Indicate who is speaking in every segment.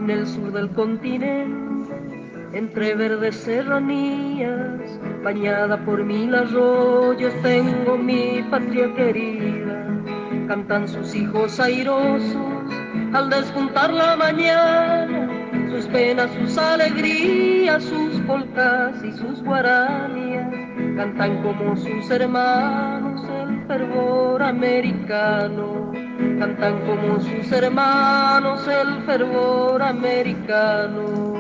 Speaker 1: En el sur del continente, entre verdes serranías, bañada por 1000 arroyos, tengo mi patria querida. Cantan sus hijos airosos al despuntar la mañana, sus penas, sus alegrías, sus polcas y sus guaranías. Cantan como sus hermanos el fervor americano. Cantan como sus hermanos el fervor americano.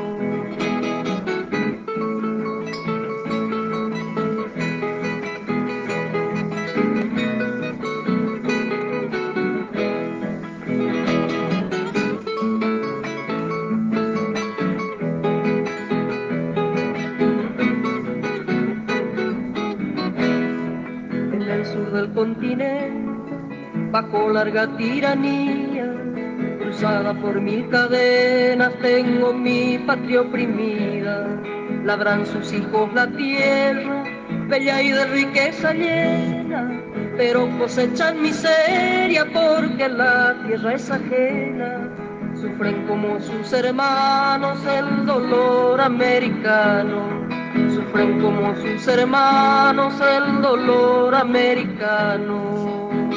Speaker 1: En el sur del continente, bajo larga tiranía, cruzada por 1000 cadenas, tengo mi patria oprimida. Labran sus hijos la tierra, bella y de riqueza llena, pero cosechan miseria porque la tierra es ajena. Sufren como sus hermanos el dolor americano. Sufren como sus hermanos el dolor americano.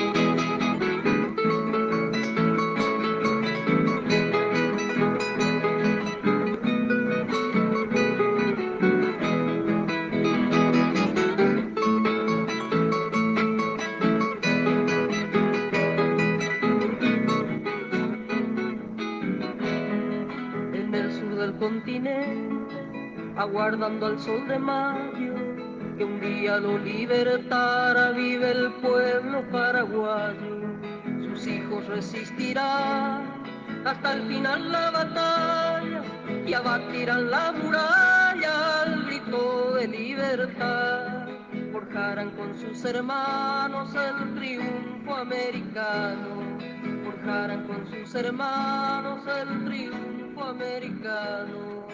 Speaker 1: En el sur del continente, aguardando al sol de mayo, que un día lo libertara, vive el pueblo paraguayo. Sus hijos resistirán hasta el final la batalla y abatirán la muralla al grito de libertad. Forjarán con sus hermanos el triunfo americano. Forjarán con sus hermanos el triunfo americano.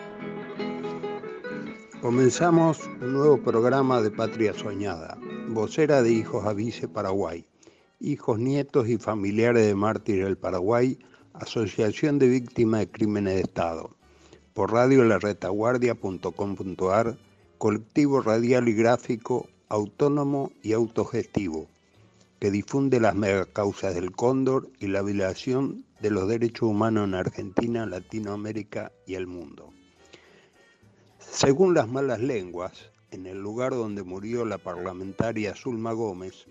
Speaker 2: Comenzamos un nuevo programa de Patria Soñada, vocera de Hijos Avise Paraguay, hijos, nietos y familiares de mártires del Paraguay, Asociación de Víctimas de Crímenes de Estado, por radiolaretaguardia.com.ar, colectivo radial y gráfico autónomo y autogestivo, que difunde las megacausas del cóndor y la violación de los derechos humanos en Argentina, Latinoamérica y el mundo. Según las malas lenguas, en el lugar donde murió la parlamentaria Zulma Gómez,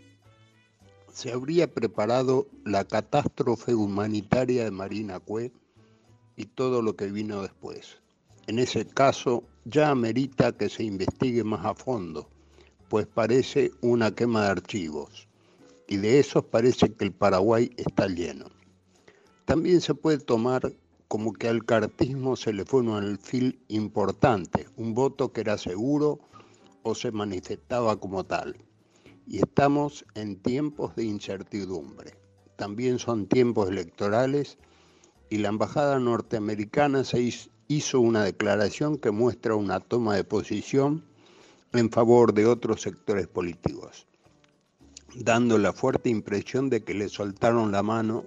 Speaker 2: se habría preparado la catástrofe humanitaria de Marina Cue y todo lo que vino después. En ese caso, ya amerita que se investigue más a fondo, pues parece una quema de archivos, y de esos parece que el Paraguay está lleno. También se puede tomar como que al cartismo se le fue un alfil importante, un voto que era seguro o se manifestaba como tal. Y estamos en tiempos de incertidumbre. También son tiempos electorales y la embajada norteamericana hizo una declaración que muestra una toma de posición en favor de otros sectores políticos, dando la fuerte impresión de que le soltaron la mano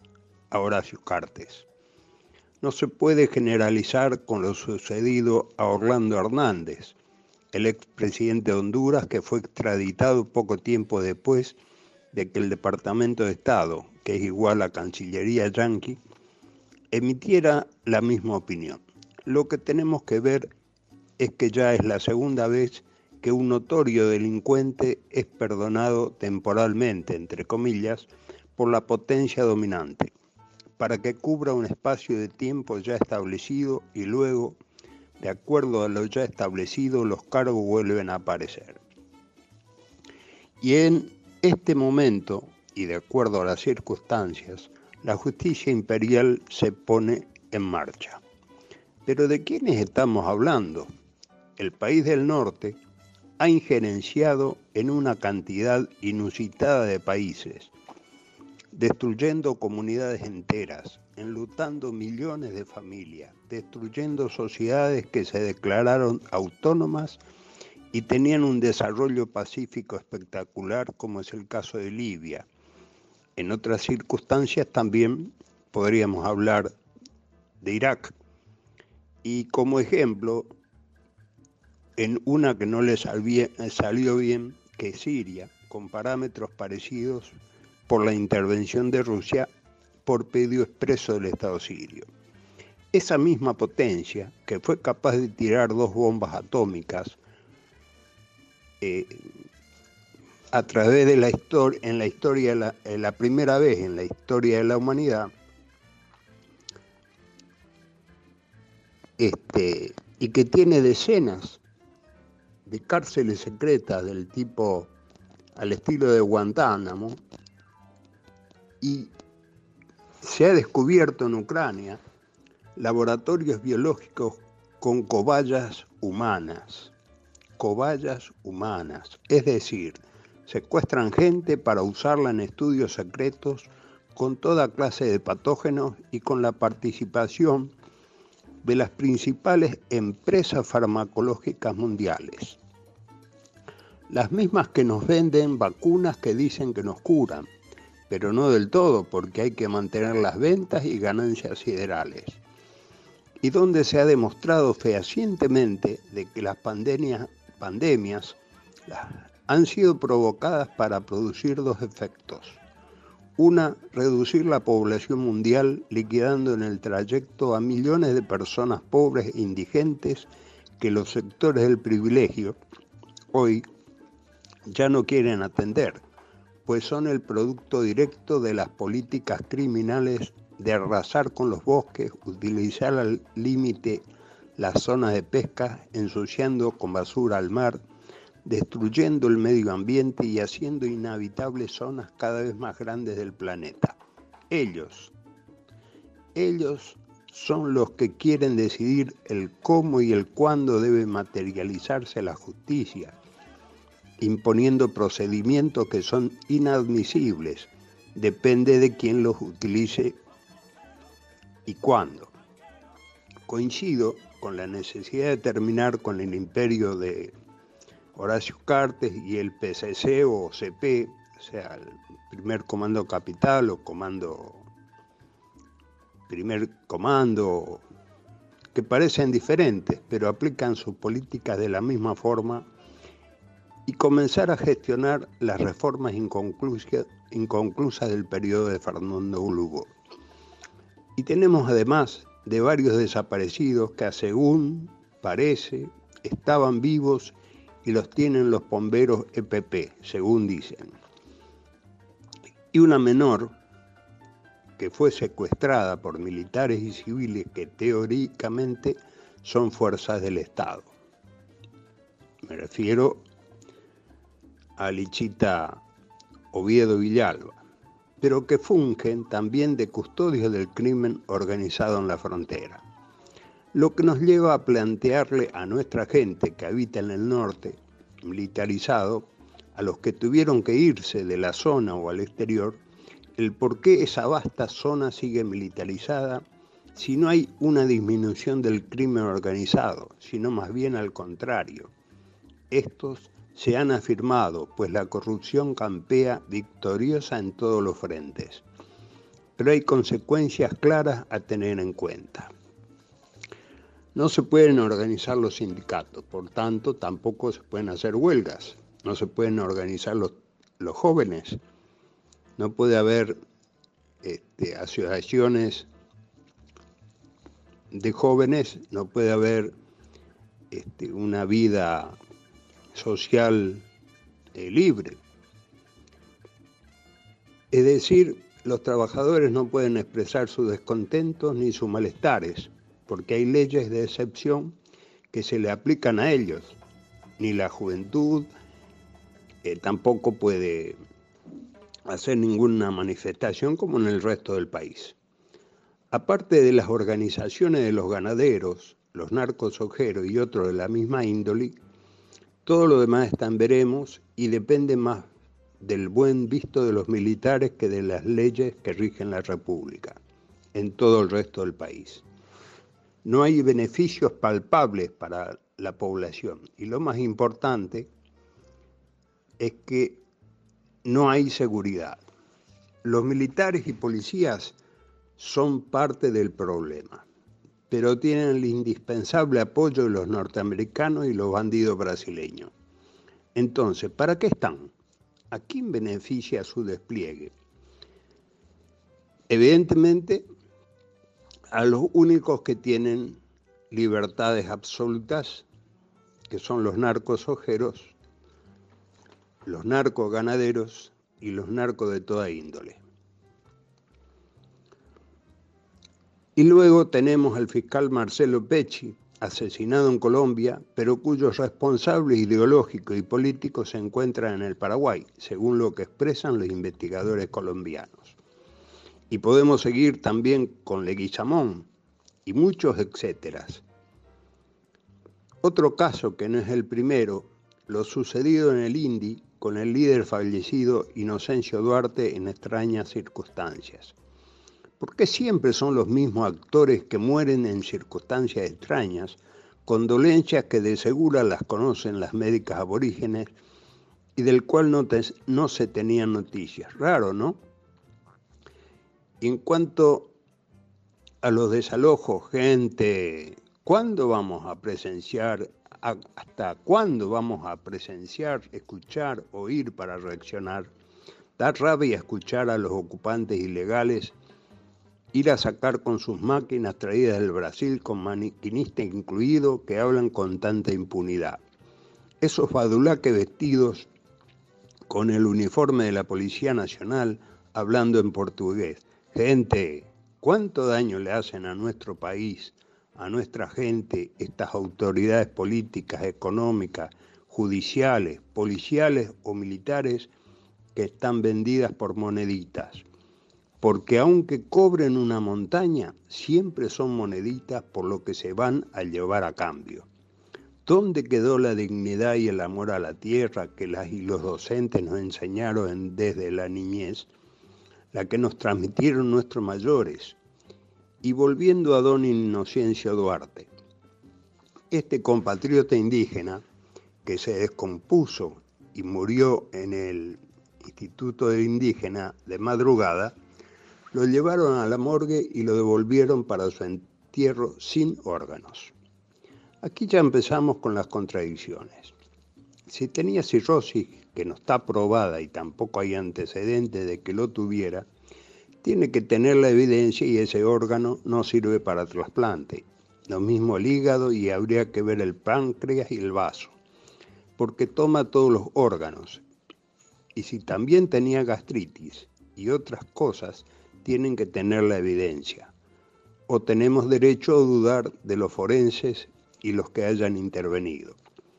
Speaker 2: a Horacio Cartes. No se puede generalizar con lo sucedido a Orlando Hernández, el expresidente de Honduras, que fue extraditado poco tiempo después de que el Departamento de Estado, que es igual a Cancillería yanqui, emitiera la misma opinión. Lo que tenemos que ver es que ya es la segunda vez que un notorio delincuente es perdonado temporalmente, entre comillas, por la potencia dominante, para que cubra un espacio de tiempo ya establecido y luego, de acuerdo a lo ya establecido, los cargos vuelven a aparecer. Y en este momento, y de acuerdo a las circunstancias, la justicia imperial se pone en marcha. ¿Pero de quiénes estamos hablando? El país del norte ha injerenciado en una cantidad inusitada de países, destruyendo comunidades enteras, enlutando millones de familias, destruyendo sociedades que se declararon autónomas y tenían un desarrollo pacífico espectacular, como es el caso de Libia. En otras circunstancias también podríamos hablar de Irak, Y como ejemplo, en una que no le salió bien, que es Siria, con parámetros parecidos por la intervención de Rusia por pedido expreso del Estado sirio. Esa misma potencia, que fue capaz de tirar 2 bombas atómicas a través de la historia, en la historia, la primera vez en la historia de la humanidad, y que tiene decenas de cárceles secretas del tipo al estilo de Guantánamo, y se ha descubierto en Ucrania laboratorios biológicos con cobayas humanas, es decir, secuestran gente para usarla en estudios secretos con toda clase de patógenos y con la participación de las principales empresas farmacológicas mundiales. Las mismas que nos venden vacunas que dicen que nos curan, pero no del todo, porque hay que mantener las ventas y ganancias siderales. Y donde se ha demostrado fehacientemente de que las pandemias han sido provocadas para producir 2 efectos. Una, reducir la población mundial, liquidando en el trayecto a millones de personas pobres e indigentes que los sectores del privilegio hoy ya no quieren atender, pues son el producto directo de las políticas criminales de arrasar con los bosques, utilizar al límite las zonas de pesca, ensuciando con basura al mar, destruyendo el medio ambiente y haciendo inhabitables zonas cada vez más grandes del planeta. Ellos son los que quieren decidir el cómo y el cuándo debe materializarse la justicia, imponiendo procedimientos que son inadmisibles, depende de quién los utilice y cuándo. Coincido con la necesidad de terminar con el imperio de Horacio Cartes y el PCC o CP, o sea, el primer comando capital o primer comando, que parecen diferentes, pero aplican sus políticas de la misma forma, y comenzar a gestionar las reformas inconclusas del periodo de Fernando Lugo. Y tenemos además de varios desaparecidos que, según parece, estaban vivos y los tienen los bomberos EPP, según dicen. Y una menor que fue secuestrada por militares y civiles que teóricamente son fuerzas del Estado. Me refiero a Lichita Oviedo Villalba, pero que fungen también de custodios del crimen organizado en la frontera. Lo que nos lleva a plantearle a nuestra gente que habita en el norte, militarizado, a los que tuvieron que irse de la zona o al exterior, el por qué esa vasta zona sigue militarizada si no hay una disminución del crimen organizado, sino más bien al contrario. Estos se han afirmado, pues la corrupción campea victoriosa en todos los frentes. Pero hay consecuencias claras a tener en cuenta. No se pueden organizar los sindicatos, por tanto, tampoco se pueden hacer huelgas. No se pueden organizar los jóvenes. No puede haber asociaciones de jóvenes, no puede haber una vida social libre. Es decir, los trabajadores no pueden expresar sus descontentos ni sus malestares, porque hay leyes de excepción que se le aplican a ellos. Ni la juventud tampoco puede hacer ninguna manifestación como en el resto del país. Aparte de las organizaciones de los ganaderos, los narcos ojeros y otros de la misma índole, todo lo demás está en veremos y depende más del buen visto de los militares que de las leyes que rigen la República en todo el resto del país. No hay beneficios palpables para la población y lo más importante es que no hay seguridad. Los militares y policías son parte del problema. pero tienen el indispensable apoyo de los norteamericanos y los bandidos brasileños. Entonces, ¿para qué están? ¿A quién beneficia su despliegue? Evidentemente, a los únicos que tienen libertades absolutas, que son los narcos ojeros, los narcos ganaderos y los narcos de toda índole. Y luego tenemos al fiscal Marcelo Pecci, asesinado en Colombia, pero cuyos responsables ideológicos y políticos se encuentran en el Paraguay, según lo que expresan los investigadores colombianos. Y podemos seguir también con Leguizamón y muchos etcéteras. Otro caso que no es el primero, lo sucedido en el INDI con el líder fallecido Inocencio Duarte en extrañas circunstancias. ¿Por qué siempre son los mismos actores que mueren en circunstancias extrañas, con dolencias que de seguro las conocen las médicas aborígenes y del cual no se tenían noticias? Raro, ¿no? Y en cuanto a los desalojos, gente, ¿cuándo vamos a presenciar, hasta cuándo vamos a presenciar, escuchar, oír para reaccionar? Da rabia escuchar a los ocupantes ilegales ir a sacar con sus máquinas traídas del Brasil, con maquinistas incluidos, que hablan con tanta impunidad. Esos badulaques vestidos con el uniforme de la Policía Nacional, hablando en portugués. Gente, ¿cuánto daño le hacen a nuestro país, a nuestra gente, estas autoridades políticas, económicas, judiciales, policiales o militares que están vendidas por moneditas? Porque aunque cobren una montaña, siempre son moneditas por lo que se van a llevar a cambio. ¿Dónde quedó la dignidad y el amor a la tierra que las y los docentes nos enseñaron desde la niñez, la que nos transmitieron nuestros mayores? Y volviendo a don Inocencio Duarte, este compatriota indígena que se descompuso y murió en el Instituto de Indígena de madrugada, lo llevaron a la morgue y lo devolvieron para su entierro sin órganos. Aquí ya empezamos con las contradicciones. Si tenía cirrosis, que no está probada y tampoco hay antecedentes de que lo tuviera, tiene que tener la evidencia y ese órgano no sirve para trasplante. Lo mismo el hígado y habría que ver el páncreas y el vaso, porque toma todos los órganos. Y si también tenía gastritis y otras cosas, tienen que tener la evidencia. O tenemos derecho a dudar de los forenses y los que hayan intervenido.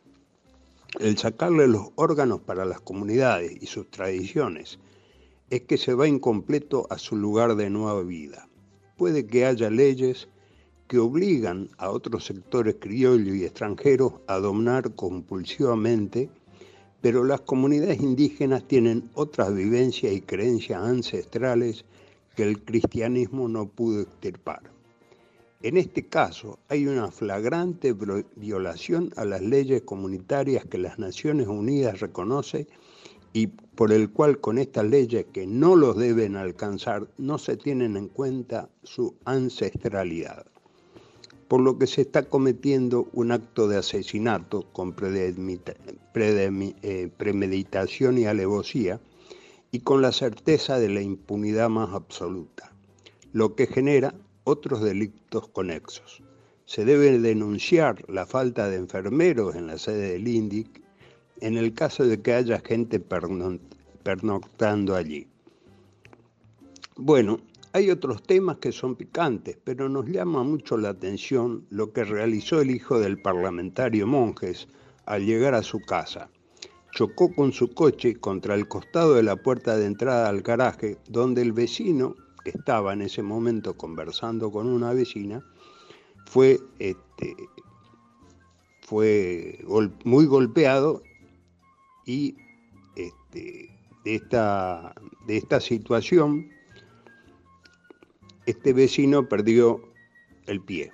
Speaker 2: El sacarle los órganos para las comunidades y sus tradiciones es que se va incompleto a su lugar de nueva vida. Puede que haya leyes que obligan a otros sectores criollos y extranjeros a dominar compulsivamente, pero las comunidades indígenas tienen otras vivencias y creencias ancestrales que el cristianismo no pudo extirpar. En este caso, hay una flagrante violación a las leyes comunitarias que las Naciones Unidas reconoce y por el cual con estas leyes que no los deben alcanzar no se tienen en cuenta su ancestralidad. Por lo que se está cometiendo un acto de asesinato con premeditación y alevosía y con la certeza de la impunidad más absoluta, lo que genera otros delitos conexos. Se debe denunciar la falta de enfermeros en la sede del INDIC en el caso de que haya gente pernoctando allí. Bueno, hay otros temas que son picantes, pero nos llama mucho la atención lo que realizó el hijo del parlamentario Monjes al llegar a su casa. Chocó con su coche contra el costado de la puerta de entrada al garaje, donde el vecino, que estaba en ese momento conversando con una vecina, fue muy golpeado y de esta situación este vecino perdió el pie.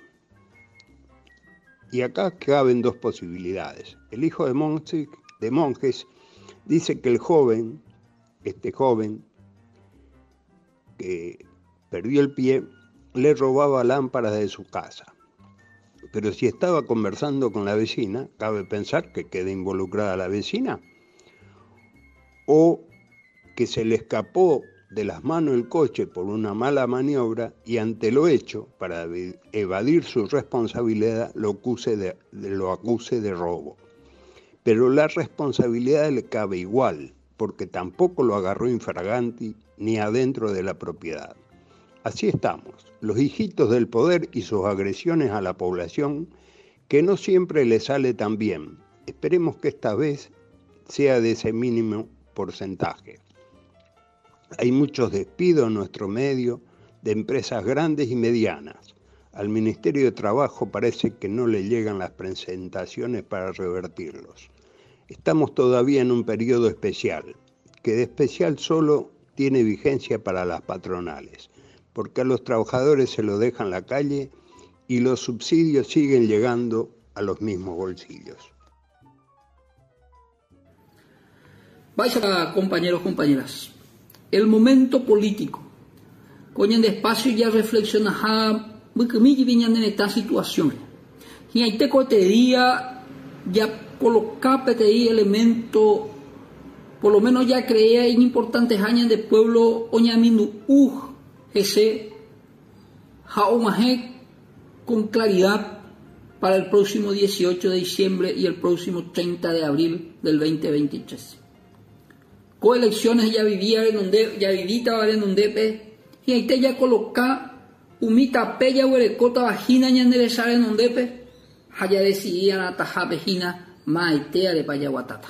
Speaker 2: Y acá caben dos posibilidades. El hijo de Monjes dice que este joven que perdió el pie, le robaba lámparas de su casa. Pero si estaba conversando con la vecina, cabe pensar que queda involucrada la vecina, o que se le escapó de las manos el coche por una mala maniobra y ante lo hecho, para evadir su responsabilidad, lo acuse de robo. Pero la responsabilidad le cabe igual, porque tampoco lo agarró infraganti ni adentro de la propiedad. Así estamos, los hijitos del poder y sus agresiones a la población, que no siempre le sale tan bien. Esperemos que esta vez sea de ese mínimo porcentaje. Hay muchos despidos en nuestro medio de empresas grandes y medianas. Al Ministerio de Trabajo parece que no le llegan las presentaciones para revertirlos. Estamos todavía en un periodo especial, que de especial solo tiene vigencia para las patronales, porque a los trabajadores se lo dejan en la calle y los subsidios siguen llegando a los mismos bolsillos.
Speaker 3: Vaya, compañeros, compañeras, el momento político, coñen despacio ya reflexionar muy que me viñan en esta situación. Y ahí te cotería ya colocar PTI elemento, por lo menos ya creía en importantes años de pueblo oñaminu ese jaomaje con claridad para el próximo 18 de diciembre y el próximo 30 de abril del 2023. Coelecciones ya vivía en donde ya vivita en donde y ahí te ya coloca umita pella huerecota vagina ñanderesar en donde haya decidían atajar vejina maitea de payaguatata.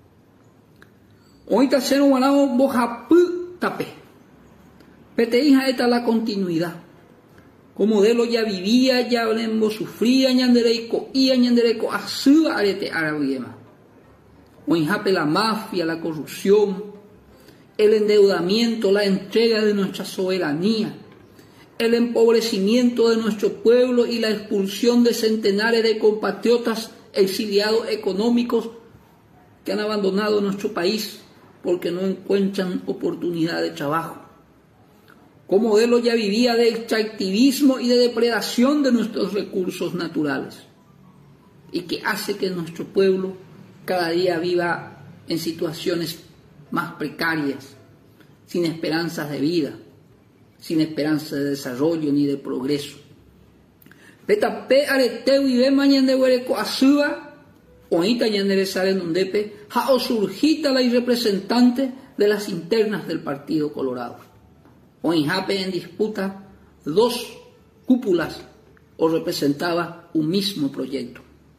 Speaker 3: Hoy tercero guanao bojapu tape. Peteija esta la continuidad. Como modelo ya vivía, ya hablemos sufría ñandereico y ñandereico así arete arabiema. O enjape la mafia, la corrupción, el endeudamiento, la entrega de nuestra soberanía, el empobrecimiento de nuestro pueblo y la expulsión de centenares de compatriotas exiliados económicos que han abandonado nuestro país porque no encuentran oportunidad de trabajo. Como modelo ya vivía de extractivismo y de depredación de nuestros recursos naturales y que hace que nuestro pueblo cada día viva en situaciones más precarias, sin esperanzas de vida, sin esperanza de desarrollo ni de progreso. Petape areteu y ve mañana de huereco asuba, oita ñanderesar en undepe, jao surgita la representante de las internas del Partido Colorado. O injape en disputa dos cúpulas o representaba un mismo proyecto.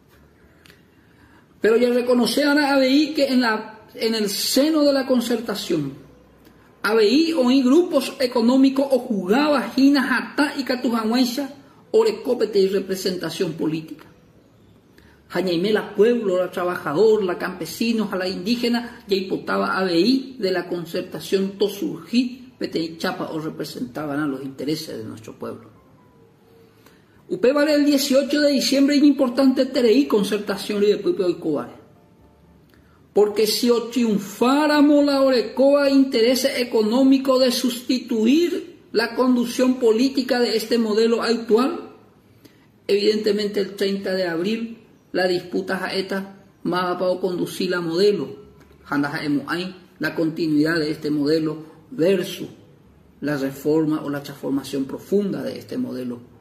Speaker 3: Pero ya reconocían a ABI que en el seno de la concertación, ABI oí grupos económicos o jugaba Jina, Jatá y Catujanhuencha o recópete y representación política. Jañaime la pueblo, la trabajador, la campesinos, a la indígena, ya hipotaba ABI de la concertación tosurjí, pete y chapa o representaban a los intereses de nuestro pueblo. Upe vale el 18 de diciembre es importante tereí concertación y después hoy cobare. Porque si o triunfáramos la orecoa interés económico de sustituir la conducción política de este modelo actual, evidentemente el 30 de abril la disputa jaeta más para conducir la modelo, la continuidad de este modelo versus la reforma o la transformación profunda de este modelo.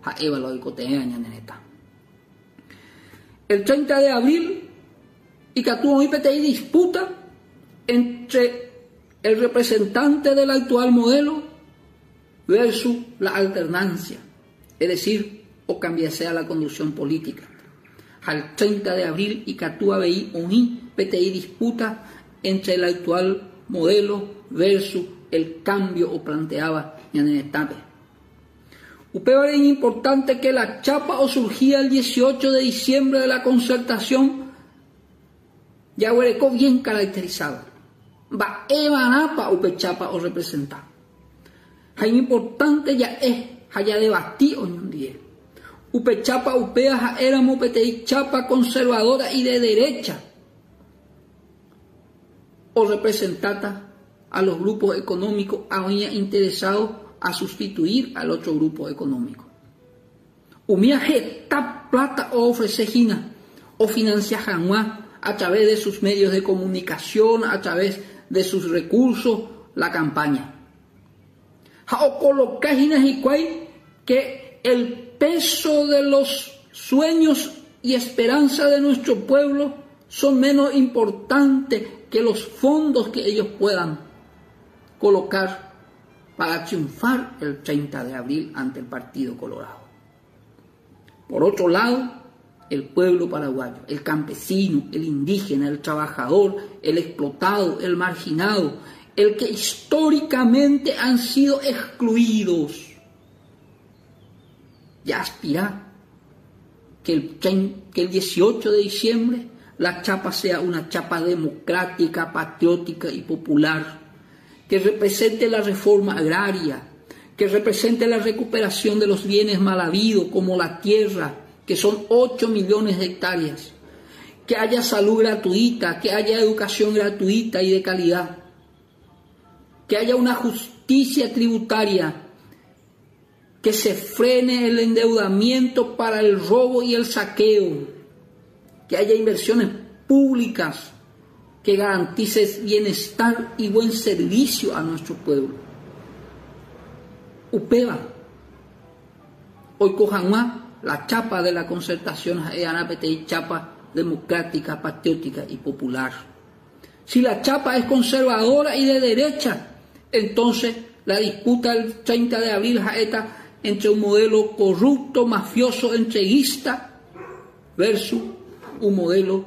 Speaker 3: El 30 de abril, y Catuón y PTI disputa entre el representante del actual modelo versus la alternancia, es decir, o cambiase a la conducción política. Al 30 de abril, y Catú ABI ONI PTI disputa entre el actual modelo versus el cambio o planteaba Ñanenetape. Upeba es importante que la chapa o surgía el 18 de diciembre de la concertación ya huereco bien caracterizada. Va evanapa upe chapa o representar. Es importante ya es haya debatido un día. Upe chapa upea éramos PTI chapa conservadora y de derecha o representata a los grupos económicos había interesados a sustituir al otro grupo económico. Umia jetap plata o ofrecejina o financia Hanwá a través de sus medios de comunicación, a través de sus recursos, la campaña. O colocáginas y cuay que el peso de los sueños y esperanza de nuestro pueblo son menos importantes que los fondos que ellos puedan colocar para triunfar el 30 de abril ante el Partido Colorado. Por otro lado, el pueblo paraguayo, el campesino, el indígena, el trabajador, el explotado, el marginado, el que históricamente han sido excluidos, ya aspira que el 18 de diciembre la chapa sea una chapa democrática, patriótica y popular, que represente la reforma agraria, que represente la recuperación de los bienes mal habidos como la tierra, que son 8 millones de hectáreas, que haya salud gratuita, que haya educación gratuita y de calidad, que haya una justicia tributaria, que se frene el endeudamiento para el robo y el saqueo, que haya inversiones públicas que garanticen bienestar y buen servicio a nuestro pueblo. Upeba, hoy Cojanmá, la chapa de la concertación es chapa democrática, patriótica y popular. Si la chapa es conservadora y de derecha, entonces la disputa del 30 de abril jaeta entre un modelo corrupto, mafioso, entreguista versus un modelo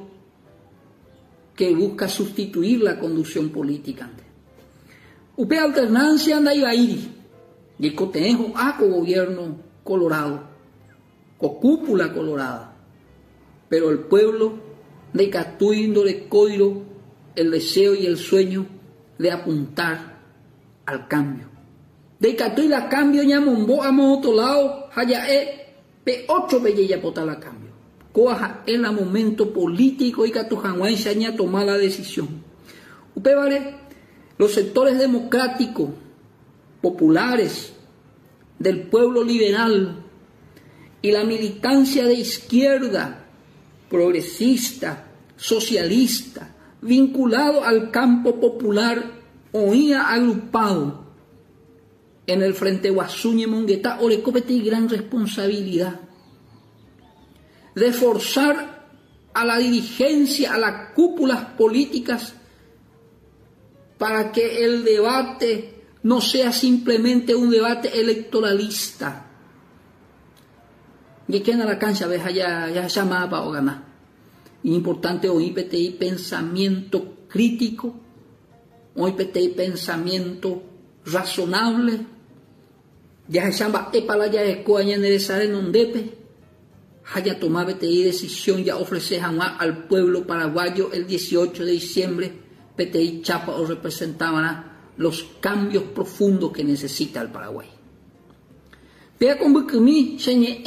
Speaker 3: que busca sustituir la conducción política. Upe alternancia anda ibairi, y cotejo con gobierno colorado, con cúpula colorada, pero el pueblo de Catuindo de Coiro el deseo y el sueño de apuntar al cambio. De Catuy la cambio ñamombo a otolao haya P8 belleya potala cambio. Coaja en el momento político y Catujanguay se aña tomar la decisión. Upevare, los sectores democráticos, populares, del pueblo liberal y la militancia de izquierda, progresista, socialista, vinculado al campo popular, oía agrupado en el Frente Guasuñe Monguetá, orecópete y gran responsabilidad de forzar a la dirigencia, a las cúpulas políticas, para que el debate no sea simplemente un debate electoralista. Y que en la cancha ves ya llamaba para ganar. Importante hoy PTI pensamiento crítico, hoy PTI pensamiento razonable. Ya se llama para ya escoaña en ondepe. Haya tomado PTI decisión ya ofrecer al pueblo paraguayo el 18 de diciembre. PTI Chapa os representaban los cambios profundos que necesita el Paraguay. Vea con Bukumi,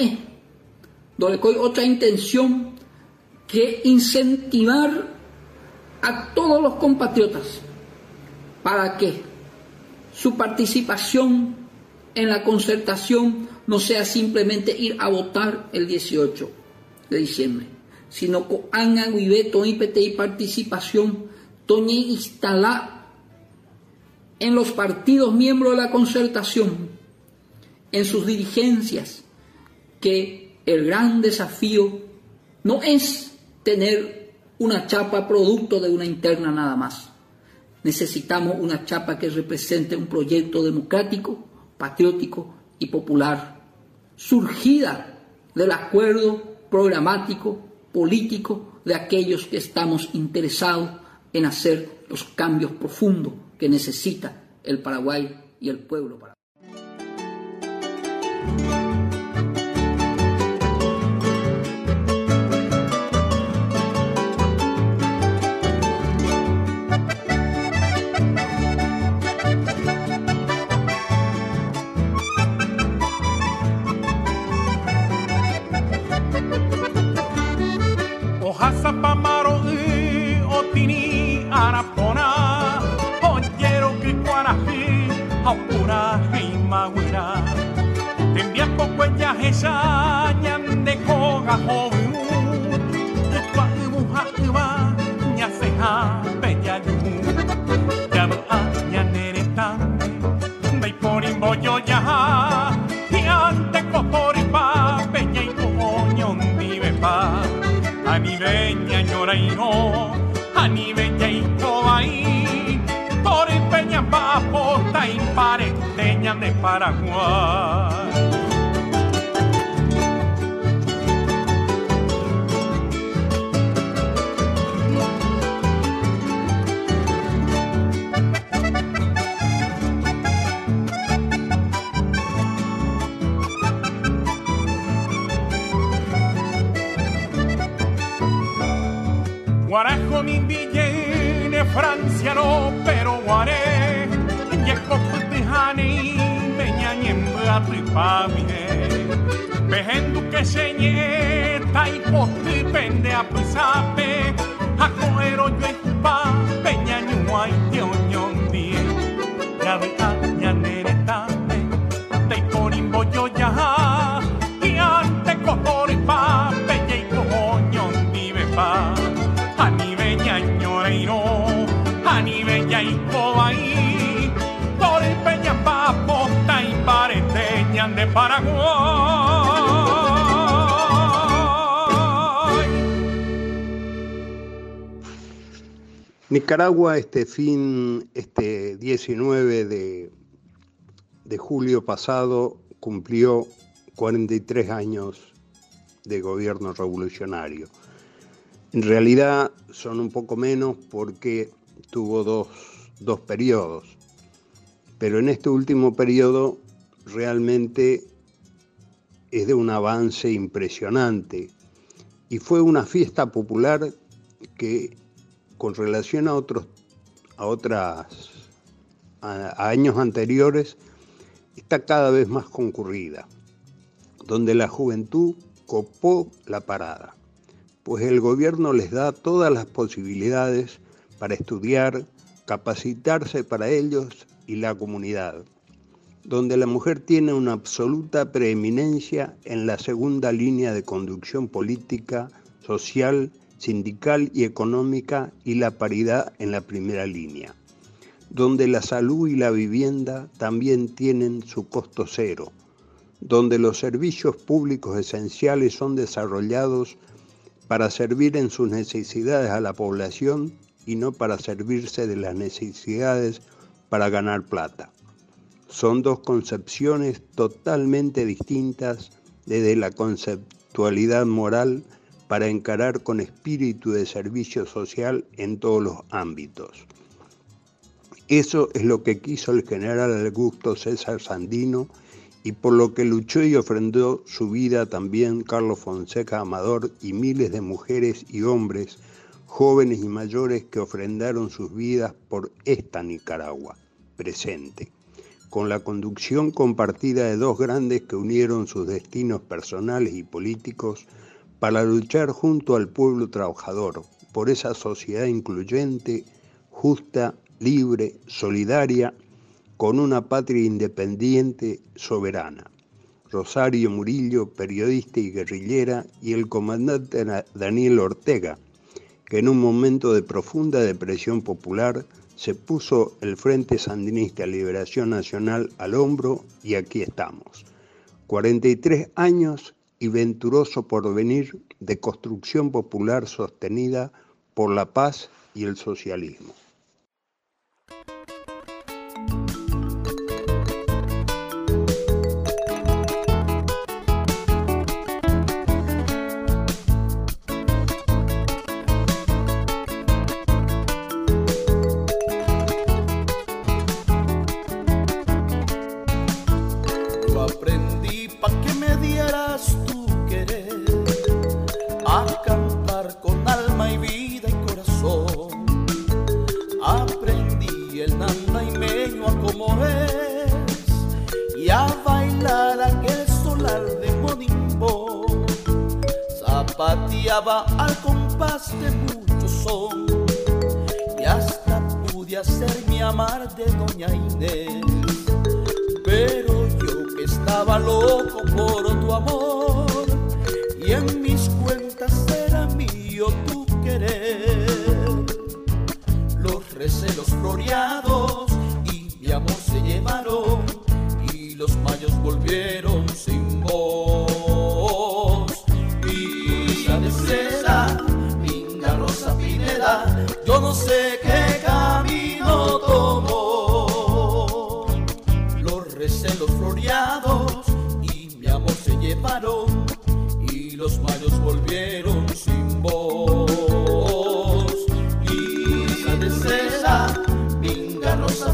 Speaker 3: donde hay otra intención que incentivar a todos los compatriotas para que su participación en la concertación no sea simplemente ir a votar el 18 de diciembre, sino que hagan y PTI participación, toñe instalar en los partidos miembros de la concertación, en sus dirigencias, que el gran desafío no es tener una chapa producto de una interna nada más. Necesitamos una chapa que represente un proyecto democrático, patriótico y popular, surgida del acuerdo programático, político de aquellos que estamos interesados en hacer los cambios profundos que necesita el Paraguay y el pueblo paraguayo.
Speaker 4: Te envía poco ella esa ñan de coga de Paraguay. Guarajo mi villene Francia no pero guaré y el coputejani meñañembra tripavine vejendu que señeta y posti pende a pisape a coero yo ecupa peñañuay teoñón die ya ve aña neretame te corimbo yo ya y ante cotor y pa peña y coñón vive pa Ani bella y cobaí, por el peña papo, y pareteñan de Paraguay.
Speaker 2: Nicaragua este 19 de julio pasado cumplió 43 años de gobierno revolucionario. En realidad son un poco menos porque tuvo dos periodos, pero en este último periodo realmente es de un avance impresionante y fue una fiesta popular que con relación a años anteriores está cada vez más concurrida, donde la juventud copó la parada. Pues el gobierno les da todas las posibilidades para estudiar, capacitarse para ellos y la comunidad, donde la mujer tiene una absoluta preeminencia en la segunda línea de conducción política, social, sindical y económica y la paridad en la primera línea, donde la salud y la vivienda también tienen su costo cero, donde los servicios públicos esenciales son desarrollados para servir en sus necesidades a la población y no para servirse de las necesidades para ganar plata. Son dos concepciones totalmente distintas desde la conceptualidad moral para encarar con espíritu de servicio social en todos los ámbitos. Eso es lo que quiso el general Augusto César Sandino y por lo que luchó y ofrendó su vida también Carlos Fonseca Amador y miles de mujeres y hombres, jóvenes y mayores que ofrendaron sus vidas por esta Nicaragua presente, con la conducción compartida de dos grandes que unieron sus destinos personales y políticos para luchar junto al pueblo trabajador por esa sociedad incluyente, justa, libre, solidaria, con una patria independiente, soberana. Rosario Murillo, periodista y guerrillera, y el comandante Daniel Ortega, que en un momento de profunda depresión popular se puso el Frente Sandinista de Liberación Nacional al hombro y aquí estamos. 43 años y venturoso porvenir de construcción popular sostenida por la paz y el socialismo.
Speaker 5: Zapateaba al compás de mucho son y hasta pude hacerme amar de doña Inés. Pero yo que estaba loco por tu amor y en mis cuentas era mío tu querer. Los recelos floreados y mi amor se llevaron y los mayos volvieron sin voz. Yo no sé qué camino tomó, los recelos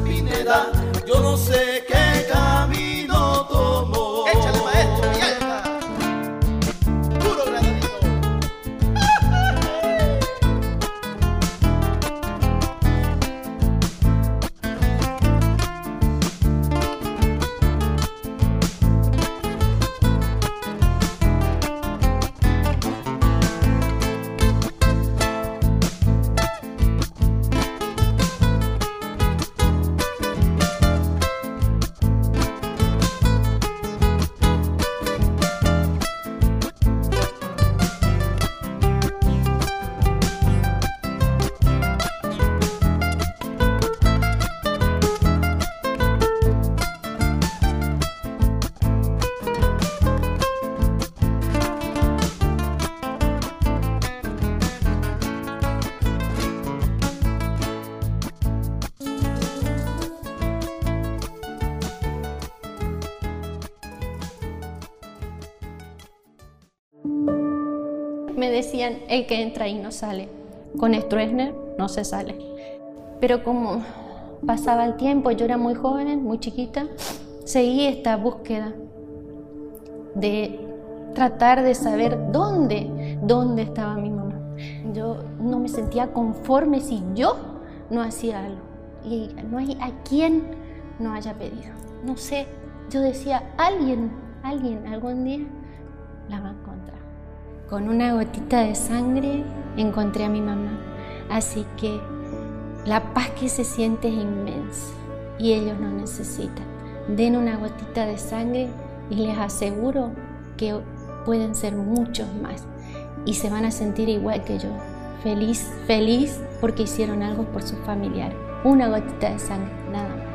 Speaker 5: Pineda, yo no sé qué camino tomo.
Speaker 6: Échale, maestro, Villalta. Puro granadito.
Speaker 7: Me decían, el que entra ahí no sale. Con Stroessner no se sale. Pero como pasaba el tiempo, yo era muy joven, muy chiquita, seguí esta búsqueda de tratar de saber dónde estaba mi mamá. Yo no me sentía conforme si yo no hacía algo. Y no hay a quien no haya pedido. No sé, yo decía, alguien algún día la va a encontrar. Con una gotita de sangre encontré a mi mamá. Así que la paz que se siente es inmensa y ellos no necesitan. Den una gotita de sangre y les aseguro que pueden ser muchos más y se van a sentir igual que yo, feliz porque hicieron algo por sus familiares. Una gotita de sangre, nada más.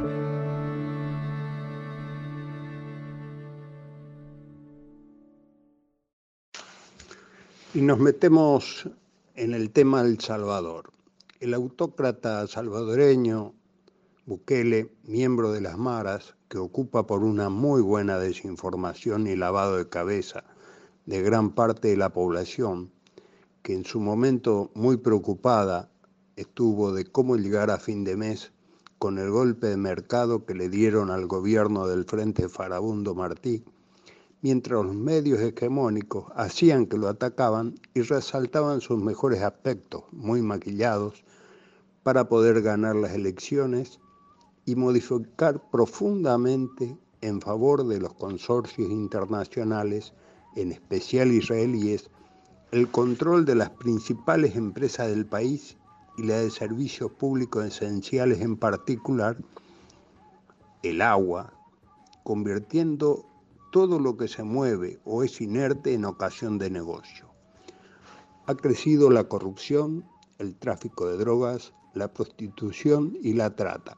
Speaker 2: Y nos metemos en el tema del Salvador. El autócrata salvadoreño Bukele, miembro de las maras, que ocupa por una muy buena desinformación y lavado de cabeza de gran parte de la población, que en su momento muy preocupada estuvo de cómo llegar a fin de mes con el golpe de mercado que le dieron al gobierno del Frente Farabundo Martí, mientras los medios hegemónicos hacían que lo atacaban y resaltaban sus mejores aspectos, muy maquillados, para poder ganar las elecciones y modificar profundamente en favor de los consorcios internacionales, en especial israelíes, el control de las principales empresas del país y la de servicios públicos esenciales, en particular el agua, convirtiendo todo lo que se mueve o es inerte en ocasión de negocio. Ha crecido la corrupción, el tráfico de drogas, la prostitución y la trata.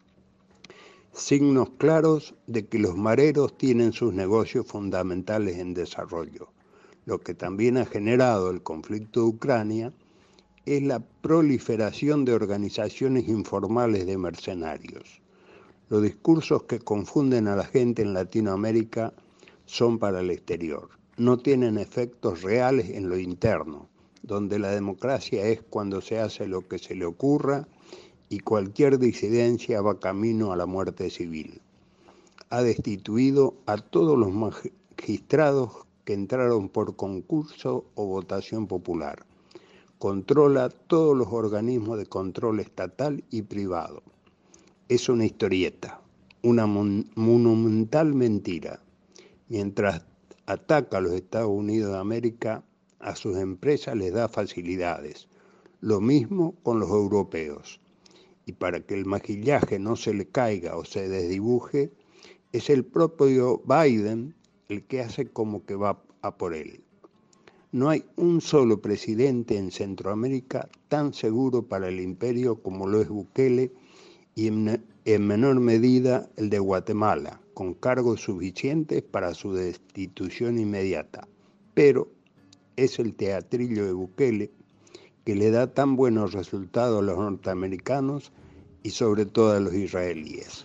Speaker 2: Signos claros de que los mareros tienen sus negocios fundamentales en desarrollo. Lo que también ha generado el conflicto de Ucrania es la proliferación de organizaciones informales de mercenarios. Los discursos que confunden a la gente en Latinoamérica son para el exterior. No tienen efectos reales en lo interno, donde la democracia es cuando se hace lo que se le ocurra y cualquier disidencia va camino a la muerte civil. Ha destituido a todos los magistrados que entraron por concurso o votación popular. Controla todos los organismos de control estatal y privado. Es una historieta, una monumental mentira. Mientras ataca a los Estados Unidos de América, a sus empresas les da facilidades. Lo mismo con los europeos. Y para que el maquillaje no se le caiga o se desdibuje, es el propio Biden el que hace como que va a por él. No hay un solo presidente en Centroamérica tan seguro para el imperio como lo es Bukele, y en menor medida el de Guatemala, con cargos suficientes para su destitución inmediata. Pero es el teatrillo de Bukele que le da tan buenos resultados a los norteamericanos y sobre todo a los israelíes.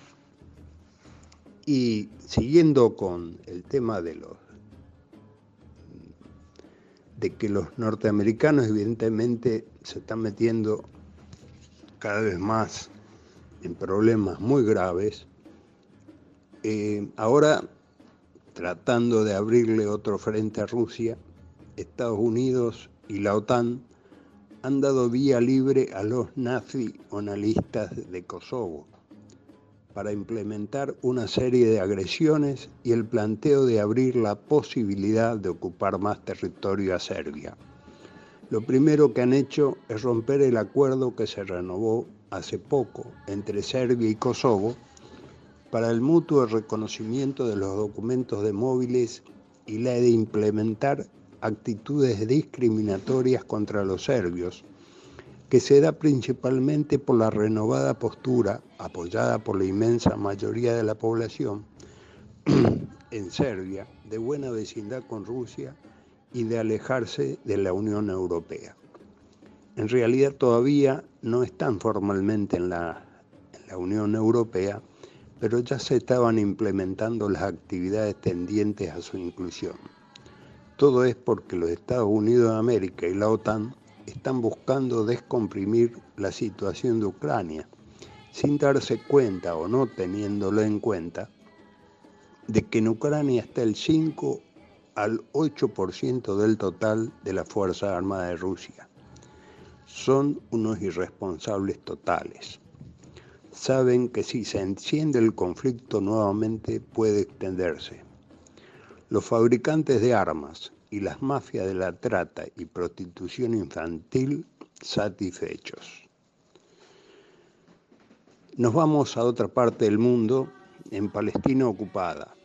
Speaker 2: Y siguiendo con el tema de que los norteamericanos evidentemente se están metiendo cada vez más en problemas muy graves, ahora tratando de abrirle otro frente a Rusia, Estados Unidos y la OTAN han dado vía libre a los nacionalistas de Kosovo para implementar una serie de agresiones y el planteo de abrir la posibilidad de ocupar más territorio a Serbia. Lo primero que han hecho es romper el acuerdo que se renovó hace poco entre Serbia y Kosovo para el mutuo reconocimiento de los documentos de móviles y la de implementar actitudes discriminatorias contra los serbios, que se da principalmente por la renovada postura, apoyada por la inmensa mayoría de la población, en Serbia, de buena vecindad con Rusia y de alejarse de la Unión Europea. En realidad todavía no están formalmente en la Unión Europea, pero ya se estaban implementando las actividades tendientes a su inclusión. Todo es porque los Estados Unidos de América y la OTAN están buscando descomprimir la situación de Ucrania, sin darse cuenta o no teniéndolo en cuenta, de que en Ucrania está el 5 al 8% del total de las Fuerzas Armadas de Rusia. Son unos irresponsables totales. Saben que si se enciende el conflicto nuevamente puede extenderse. Los fabricantes de armas y las mafias de la trata y prostitución infantil satisfechos. Nos vamos a otra parte del mundo, en Palestina ocupada.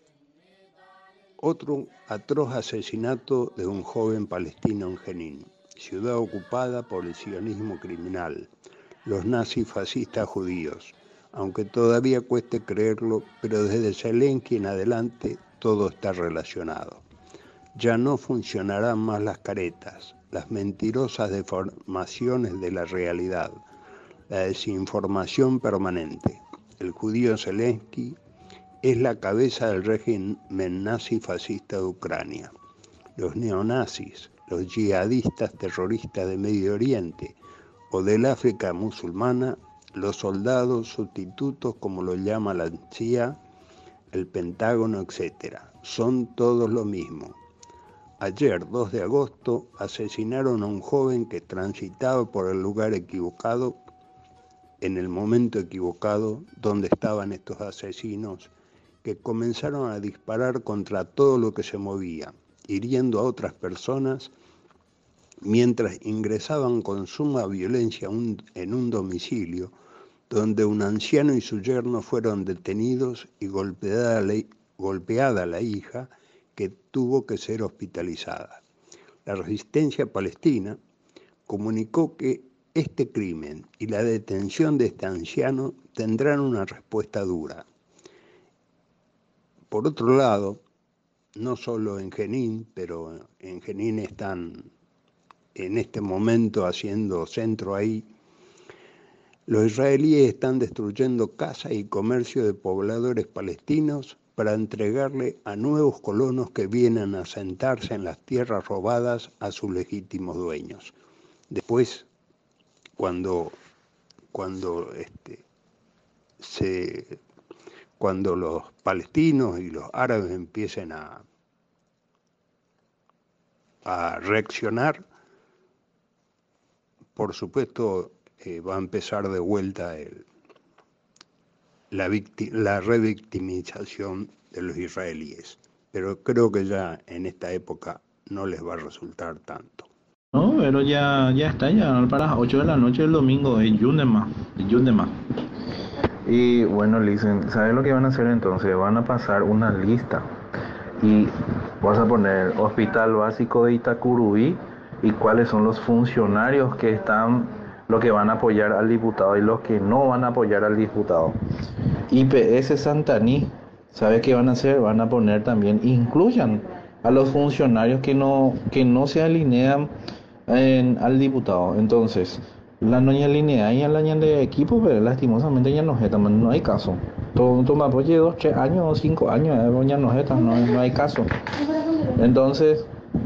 Speaker 2: Otro atroz asesinato de un joven palestino en Jenin, ciudad ocupada por el sionismo criminal, los nazis fascistas judíos. Aunque todavía cueste creerlo, pero desde Zelensky en adelante todo está relacionado. Ya no funcionarán más las caretas, las mentirosas deformaciones de la realidad, la desinformación permanente. El judío Zelensky es la cabeza del régimen nazi fascista de Ucrania. Los neonazis, los yihadistas terroristas de Medio Oriente o del África musulmana, los soldados sustitutos, como lo llama la CIA, el Pentágono, etc. Son todos lo mismo. Ayer, 2 de agosto, asesinaron a un joven que transitaba por el lugar equivocado, en el momento equivocado, donde estaban estos asesinos, que comenzaron a disparar contra todo lo que se movía, hiriendo a otras personas, mientras ingresaban con suma violencia en un domicilio, donde un anciano y su yerno fueron detenidos y golpeada la hija, que tuvo que ser hospitalizada. La resistencia palestina comunicó que este crimen y la detención de este anciano tendrán una respuesta dura. Por otro lado, no solo en Jenin, pero en Jenin están en este momento haciendo centro ahí, los israelíes están destruyendo casas y comercio de pobladores palestinos para entregarle a nuevos colonos que vienen a asentarse en las tierras robadas a sus legítimos dueños. Después, cuando los palestinos y los árabes empiecen a reaccionar, por supuesto va a empezar de vuelta la revictimización de los israelíes. Pero creo que ya en esta época no les va a resultar tanto.
Speaker 8: No, pero ya está, ya para las 8 de la noche del domingo, en Yundema.
Speaker 9: Y bueno, Listen, ¿sabes lo que van a hacer entonces? Van a pasar una lista y vas a poner Hospital Básico de Itacurubí y cuáles son los funcionarios que están, los que van a apoyar al diputado y los que no van a apoyar al diputado. IPS Santaní, ¿sabes qué van a hacer? Van a poner también, incluyan a los funcionarios que no se alinean al diputado. Entonces, la no alinea y la de equipo, pero lastimosamente ya no hay caso. Todo me apoye 2, 3 años, 5 años, ya no hay caso. Entonces,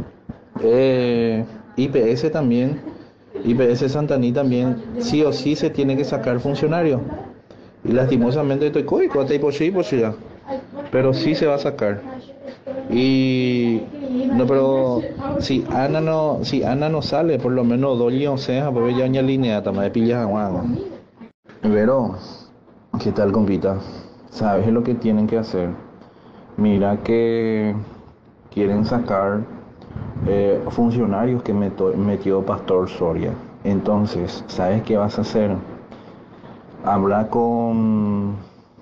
Speaker 9: IPS también, IPS Santaní también, sí o sí se tiene que sacar funcionarios. Y lastimosamente estoy ya. Pero sí se va a sacar. Y no, pero si Ana no sale, por lo menos Dolly o sea, pues ya línea también pillas a Pero, ¿qué tal, compita? ¿Sabes lo que tienen que hacer? Mira que quieren sacar funcionarios que metió Pastor Soria. Entonces, ¿sabes qué vas a hacer? Habla con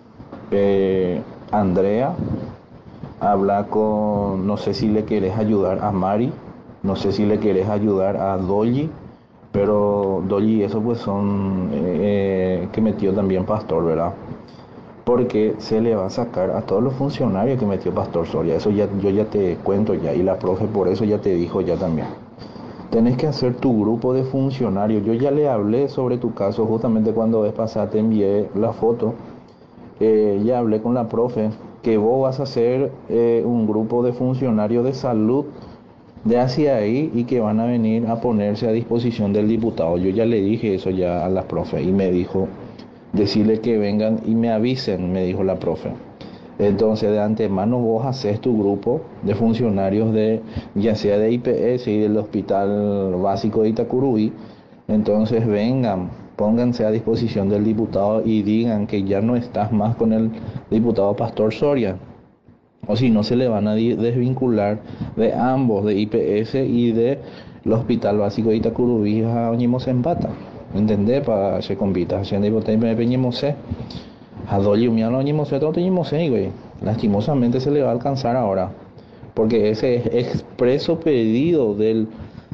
Speaker 9: Andrea, habla con, no sé si le quieres ayudar a Mari, no sé si le quieres ayudar a Dolly, pero Dolly y eso pues son que metió también Pastor, ¿verdad? Porque se le va a sacar a todos los funcionarios que metió Pastor Soria. Eso ya, yo ya te cuento ya, y la profe por eso ya te dijo ya también. Tenés que hacer tu grupo de funcionarios. Yo ya le hablé sobre tu caso, justamente cuando vez pasada te envié la foto. Ya hablé con la profe, que vos vas a hacer un grupo de funcionarios de salud de hacia ahí y que van a venir a ponerse a disposición del diputado. Yo ya le dije eso ya a la profe y me dijo, decirle que vengan y me avisen, me dijo la profe. Entonces de antemano vos haces tu grupo de funcionarios de, ya sea de IPS y del Hospital Básico de Itacurubí. Entonces vengan, pónganse a disposición del diputado y digan que ya no estás más con el diputado Pastor Soria. O si no, se le van a desvincular de ambos, de IPS y del Hospital Básico de Itacurubí a Oñimosempata. ¿Entendés? Para se compita, haciendo hipotética peñemose. A Dolly Umiano Oñimose, todo Oñimose, güey. Lastimosamente se le va a alcanzar ahora. Porque ese es expreso pedido del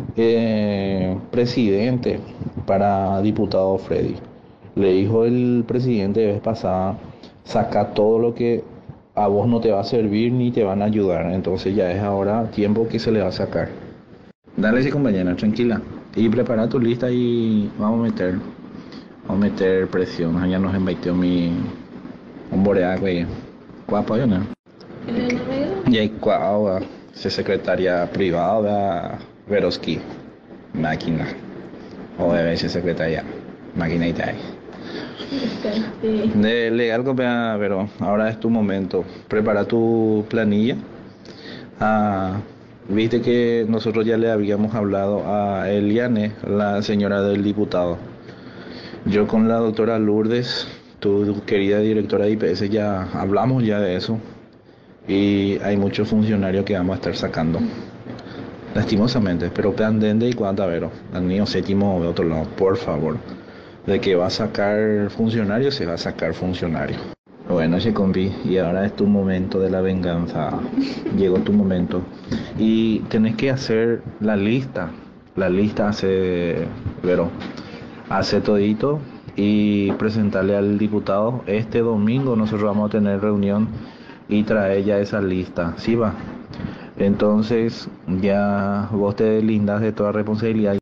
Speaker 9: presidente para diputado Freddy. Le dijo el presidente de vez pasada, saca todo lo que a vos no te va a servir ni te van a ayudar. Entonces ya es ahora tiempo que se le va a sacar. Dale, sí, compañera, tranquila. Y prepara tu lista y vamos a meter presión. Ya nos embaiteó un boreaco ahí. Guapo, ¿no? Y hay cuau, se secretaria privada, Veroski, máquina. O debe ser secretaria, máquina y tal. De legal, pero ahora es tu momento. Prepara tu planilla. Viste que nosotros ya le habíamos hablado a Eliane, la señora del diputado. Yo con la doctora Lourdes, tu querida directora de IPS, ya hablamos ya de eso. Y hay muchos funcionarios que vamos a estar sacando. Lastimosamente, pero pendente y cuánta vero. Al niño séptimo de otro lado, por favor. De que va a sacar funcionarios, se va a sacar funcionarios. Bueno, che compi, y ahora es tu momento de la venganza. Llegó tu momento. Y tenés que hacer la lista. La lista hace todito y presentarle al diputado. Este domingo nosotros vamos a tener reunión y traer ya esa lista. ¿Sí va? Entonces ya vos te deslindas de toda responsabilidad.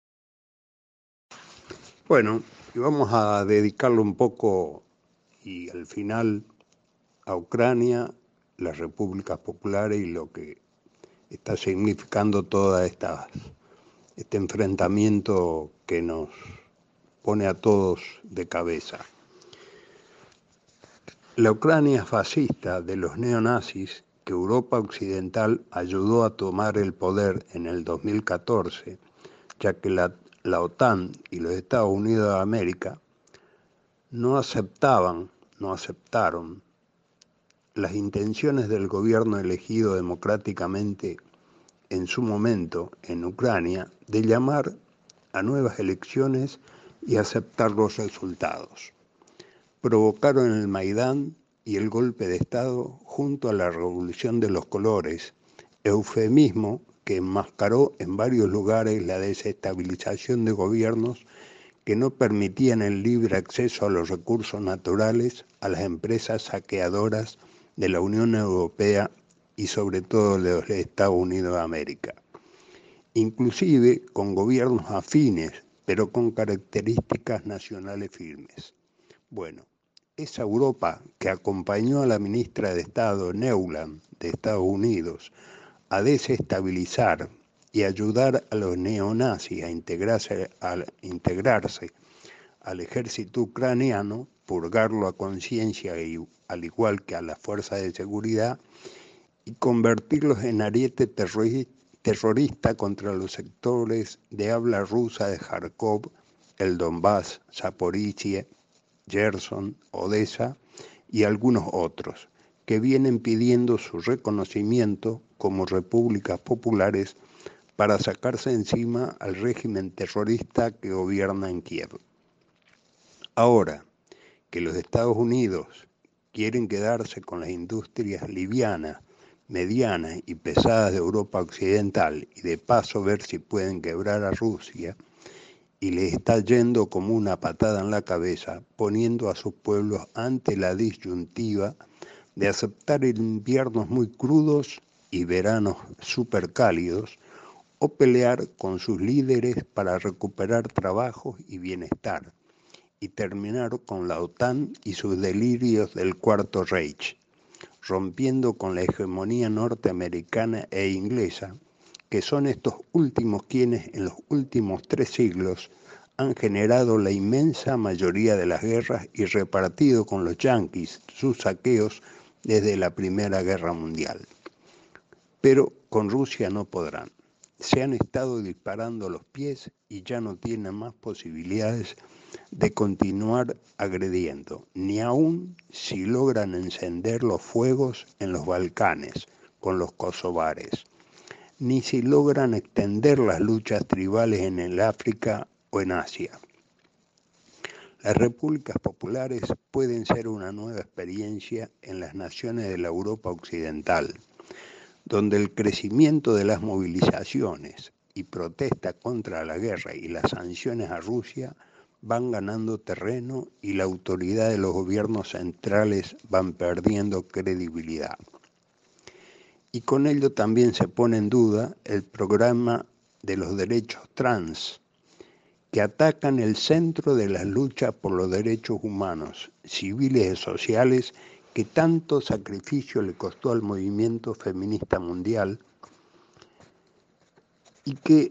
Speaker 2: Bueno, y vamos a dedicarlo un poco y al final a Ucrania, las repúblicas populares y lo que está significando todo este enfrentamiento que nos pone a todos de cabeza. La Ucrania fascista de los neonazis, que Europa Occidental ayudó a tomar el poder en el 2014, ya que la OTAN y los Estados Unidos de América no aceptaron las intenciones del gobierno elegido democráticamente en su momento en Ucrania de llamar a nuevas elecciones y aceptar los resultados. Provocaron el Maidán y el golpe de Estado junto a la Revolución de los Colores, eufemismo que enmascaró en varios lugares la desestabilización de gobiernos que no permitían el libre acceso a los recursos naturales a las empresas saqueadoras de la Unión Europea y sobre todo de los Estados Unidos de América, inclusive con gobiernos afines, pero con características nacionales firmes. Bueno, esa Europa que acompañó a la ministra de Estado Neuland de Estados Unidos a desestabilizar y ayudar a los neonazis a integrarse al ejército ucraniano, purgarlo a conciencia, al igual que a las fuerzas de seguridad, y convertirlos en ariete terrorista contra los sectores de habla rusa de Kharkov, el Donbass, Zaporizhia, Gerson, Odessa y algunos otros, que vienen pidiendo su reconocimiento como repúblicas populares para sacarse encima al régimen terrorista que gobierna en Kiev. Ahora que los Estados Unidos quieren quedarse con las industrias livianas, medianas y pesadas de Europa Occidental y de paso ver si pueden quebrar a Rusia, y les está yendo como una patada en la cabeza, poniendo a sus pueblos ante la disyuntiva de aceptar inviernos muy crudos y veranos supercálidos, o pelear con sus líderes para recuperar trabajos y bienestar, y terminar con la OTAN y sus delirios del Cuarto Reich, rompiendo con la hegemonía norteamericana e inglesa, que son estos últimos quienes en los últimos 3 siglos han generado la inmensa mayoría de las guerras y repartido con los yanquis sus saqueos desde la Primera Guerra Mundial. Pero con Rusia no podrán. Se han estado disparando los pies y ya no tienen más posibilidades de continuar agrediendo, ni aun si logran encender los fuegos en los Balcanes con los kosovares, ni si logran extender las luchas tribales en el África o en Asia. Las repúblicas populares pueden ser una nueva experiencia en las naciones de la Europa Occidental, donde el crecimiento de las movilizaciones y protesta contra la guerra y las sanciones a Rusia van ganando terreno y la autoridad de los gobiernos centrales van perdiendo credibilidad. Y con ello también se pone en duda el programa de los derechos trans, que atacan el centro de las luchas por los derechos humanos, civiles y sociales, que tanto sacrificio le costó al movimiento feminista mundial y que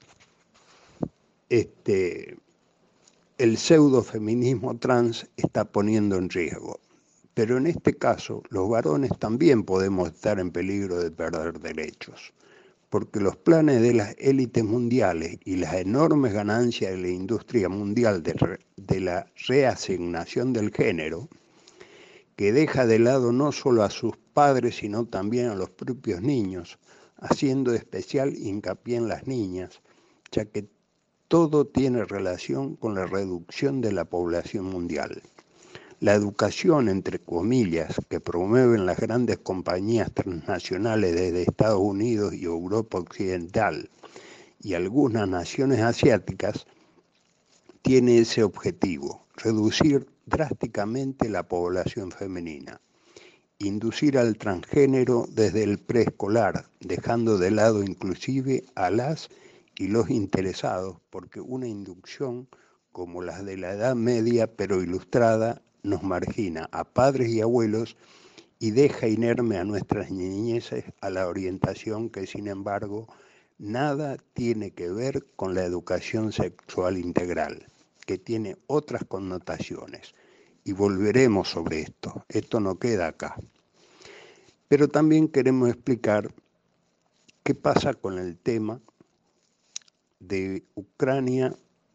Speaker 2: el pseudofeminismo trans está poniendo en riesgo. Pero en este caso, los varones también podemos estar en peligro de perder derechos, porque los planes de las élites mundiales y las enormes ganancias de la industria mundial de la reasignación del género, que deja de lado no solo a sus padres, sino también a los propios niños, haciendo especial hincapié en las niñas, ya que todo tiene relación con la reducción de la población mundial. La educación, entre comillas, que promueven las grandes compañías transnacionales desde Estados Unidos y Europa Occidental y algunas naciones asiáticas, tiene ese objetivo: reducir drásticamente la población femenina, inducir al transgénero desde el preescolar, dejando de lado inclusive a las y los interesados, porque una inducción como las de la Edad Media, pero ilustrada, nos margina a padres y abuelos y deja inerme a nuestras niñeces a la orientación que, sin embargo, nada tiene que ver con la educación sexual integral, que tiene otras connotaciones. Y volveremos sobre esto. Esto no queda acá. Pero también queremos explicar qué pasa con el tema de Ucrania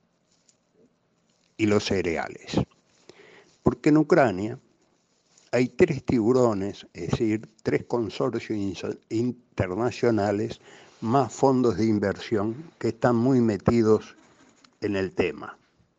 Speaker 2: y los cereales. Porque en Ucrania hay 3 tiburones, es decir, 3 consorcios internacionales más fondos de inversión que están muy metidos en el tema.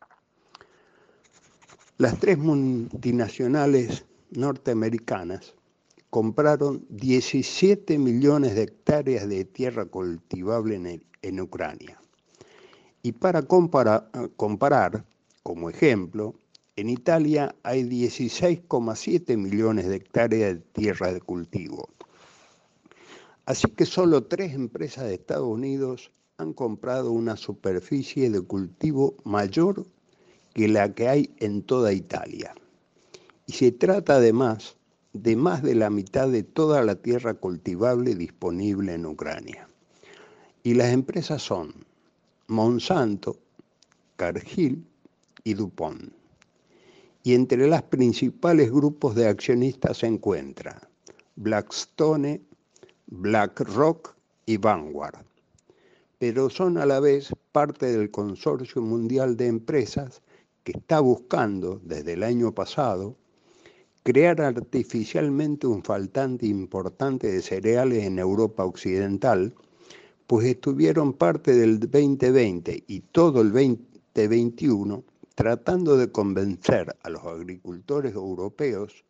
Speaker 2: Las 3 multinacionales norteamericanas compraron 17 millones de hectáreas de tierra cultivable en Ucrania. Y para comparar, como ejemplo, en Italia hay 16,7 millones de hectáreas de tierra de cultivo. Así que solo 3 empresas de Estados Unidos han comprado una superficie de cultivo mayor que la que hay en toda Italia. Y se trata además de más de la mitad de toda la tierra cultivable disponible en Ucrania. Y las empresas son Monsanto, Cargill y DuPont. y entre los principales grupos de accionistas se encuentran Blackstone, BlackRock y Vanguard, pero son a la vez parte del consorcio mundial de empresas que está buscando desde el año pasado crear artificialmente un faltante importante de cereales en Europa Occidental, pues estuvieron parte del 2020 y todo el 2021 tratando de convencer a los agricultores europeos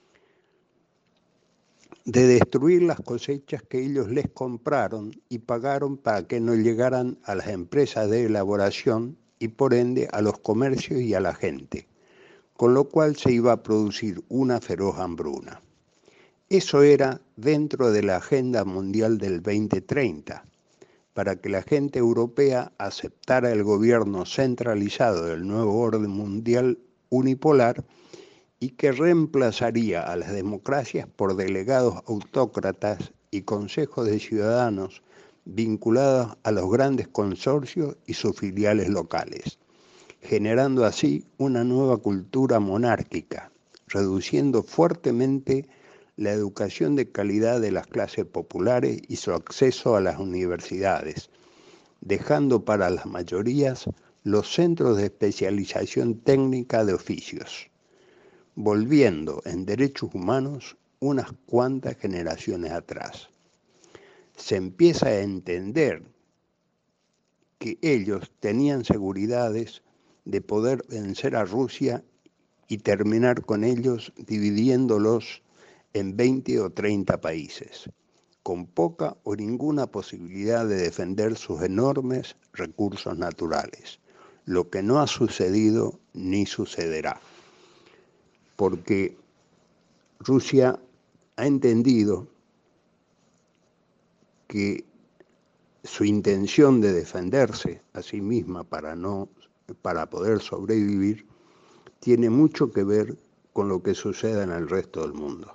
Speaker 2: de destruir las cosechas que ellos les compraron y pagaron para que no llegaran a las empresas de elaboración y por ende a los comercios y a la gente, con lo cual se iba a producir una feroz hambruna. Eso era dentro de la Agenda Mundial del 2030, para que la gente europea aceptara el gobierno centralizado del nuevo orden mundial unipolar y que reemplazaría a las democracias por delegados autócratas y consejos de ciudadanos vinculados a los grandes consorcios y sus filiales locales, generando así una nueva cultura monárquica, reduciendo fuertemente la educación de calidad de las clases populares y su acceso a las universidades, dejando para las mayorías los centros de especialización técnica de oficios, volviendo en derechos humanos unas cuantas generaciones atrás. Se empieza a entender que ellos tenían seguridades de poder vencer a Rusia y terminar con ellos dividiéndolos en 20 o 30 países, con poca o ninguna posibilidad de defender sus enormes recursos naturales, lo que no ha sucedido ni sucederá, porque Rusia ha entendido que su intención de defenderse a sí misma para poder sobrevivir tiene mucho que ver con lo que sucede en el resto del mundo.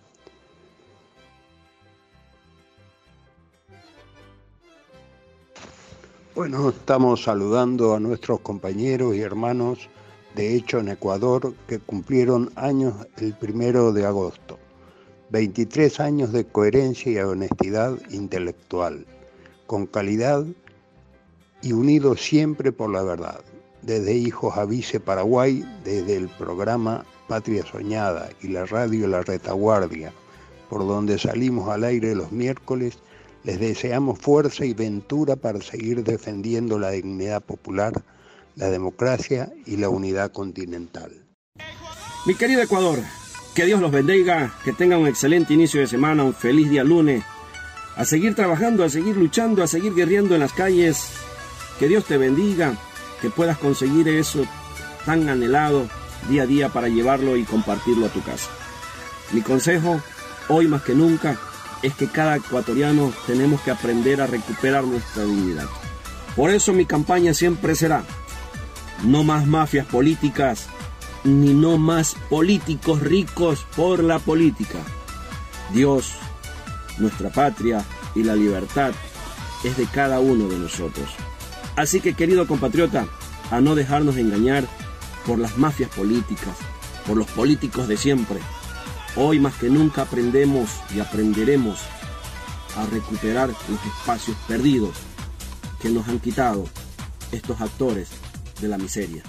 Speaker 2: Bueno, estamos saludando a nuestros compañeros y hermanos de Hecho en Ecuador que cumplieron años el 1 de agosto. 23 años de coherencia y honestidad intelectual, con calidad y unidos siempre por la verdad. Desde Hijos a Vice Paraguay, desde el programa Patria Soñada y la radio La Retaguardia, por donde salimos al aire los miércoles, les deseamos fuerza y ventura para seguir defendiendo la dignidad popular, la democracia y la unidad continental.
Speaker 10: Mi querido Ecuador, que Dios los bendiga, que tengan un excelente inicio de semana, un feliz día lunes, a seguir trabajando, a seguir luchando, a seguir guerreando en las calles, que Dios te bendiga, que puedas conseguir eso tan anhelado día a día para llevarlo y compartirlo a tu casa. Mi consejo, hoy más que nunca, es que cada ecuatoriano tenemos que aprender a recuperar nuestra dignidad. Por eso mi campaña siempre será: no más mafias políticas, ni no más políticos ricos por la política. Dios, nuestra patria y la libertad es de cada uno de nosotros. Así que, querido compatriota, a no dejarnos engañar por las mafias políticas, por los políticos de siempre. Hoy más que nunca aprendemos y aprenderemos a recuperar los espacios perdidos que nos han quitado estos actores de la miseria.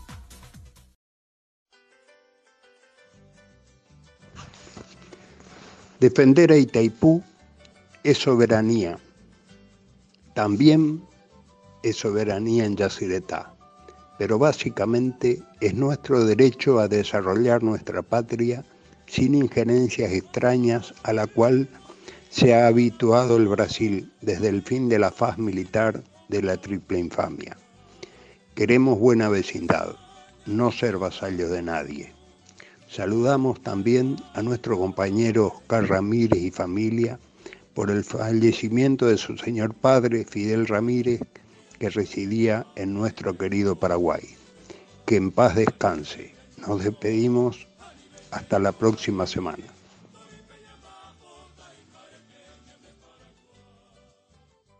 Speaker 2: Defender a Itaipú es soberanía. También es soberanía en Yacyretá, pero básicamente es nuestro derecho a desarrollar nuestra patria sin injerencias extrañas a la cual se ha habituado el Brasil desde el fin de la faz militar de la triple infamia. Queremos buena vecindad, no ser vasallos de nadie. Saludamos también a nuestro compañero Oscar Ramírez y familia por el fallecimiento de su señor padre, Fidel Ramírez, que residía en nuestro querido Paraguay. Que en paz descanse. Nos despedimos hasta la próxima semana.